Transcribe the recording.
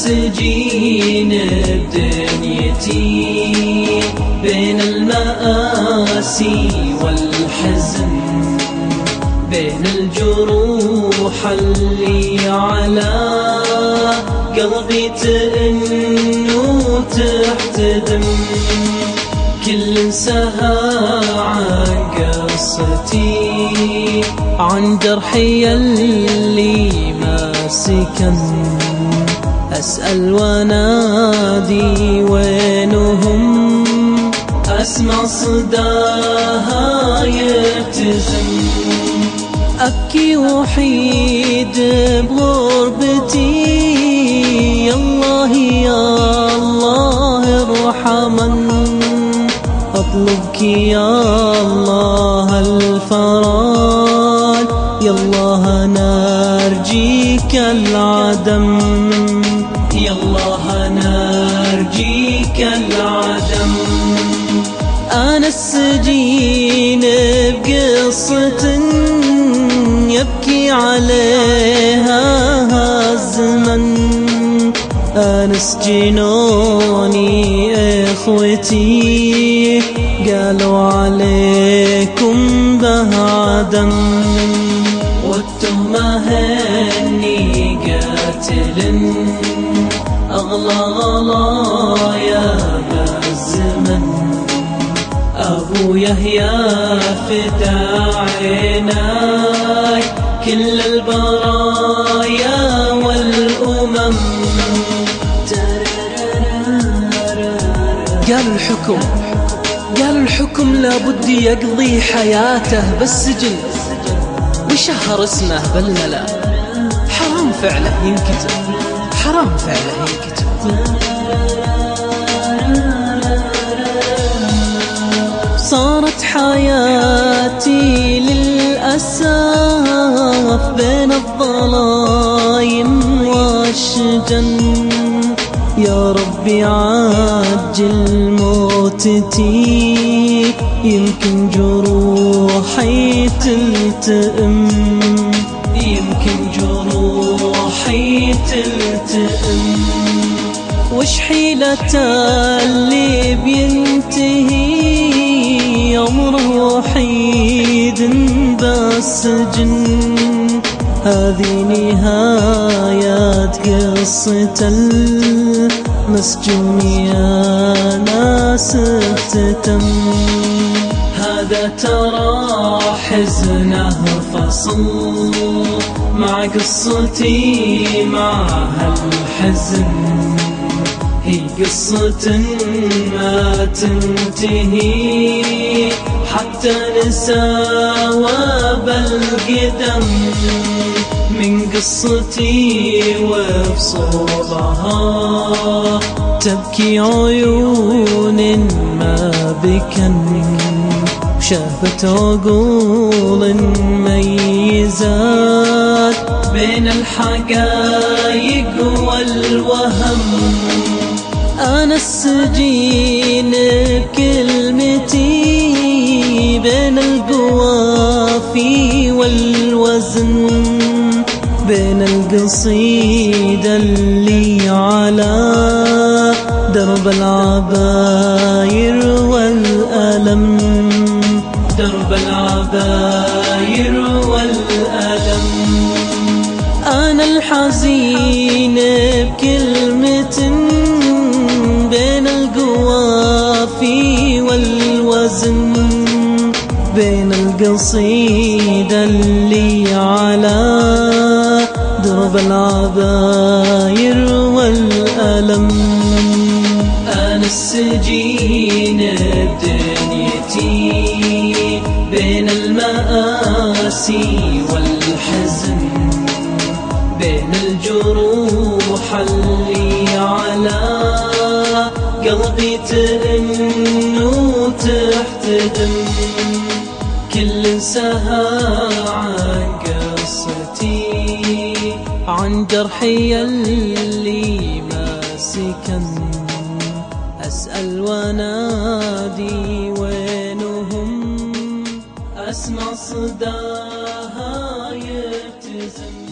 السجين بدنيتي بين المآسي والحزن، بين الجروح اللي على قلبي تئن وتحتدم. كل سهى عن قصتي، عن جرحي اللي ما سكن، أسأل وانادي وينهم، أسمع صداها يرتجم. أبكي وحيد بغربتي، يا الله يا الله ارحمن، أطلبك يا الله الفرج، يا الله نرجيك العدم، يا الله نرجيك العدم. أنا السجين بقصة يبكي عليها الزمن، أنس جنوني إخوتي قالوا عليكم بعدم، والتهمة هني قاتل أغلى غلايا بالزمن. أبو يحيى فدى عيناي كل البرايا والأمم. قال الحكم لابد يقضي حياته بالسجن، وشهر اسمه بالملا. حرام فعله ينكتب، حرام فعله ينكتب. صارت حياتي للأسف بين الظلايم والشجن، يا ربي عجل موتتي، يمكن جروحي تلتئم، يمكن جروحي تلتئم. وش حيلة اللي بينتهي عمره وحيد بالسجن؟ هذه نهاية قصة المسجون يا ناس افتتم. هذا ترى حزنه فصل مع قصتي معها الحزن، هي قصة ما تنتهي حتى نساوى بالقدم. من قصتي وبصوبها تبكي عيون ما بكن، شافت عقول ميزات بين الحقايق والوهم. أنا السجين بكلمتي بين القوافي والوزن، بين القصيدة اللي على درب العباير والألم، درب العباير والألم. أنا الحزين بكلمة بين القوافي والوزن، بين القصيدة اللي على درب العباير والألم. أنا السجين بدنيتي بين المآسي والحزن، بين الجروح اللي على قلبي تئن وتحتدم. كل سهى عن قصتي، عن جرحي اللي ما سكن، أسأل وانادي وينهم، أسمع صداها يرتزم.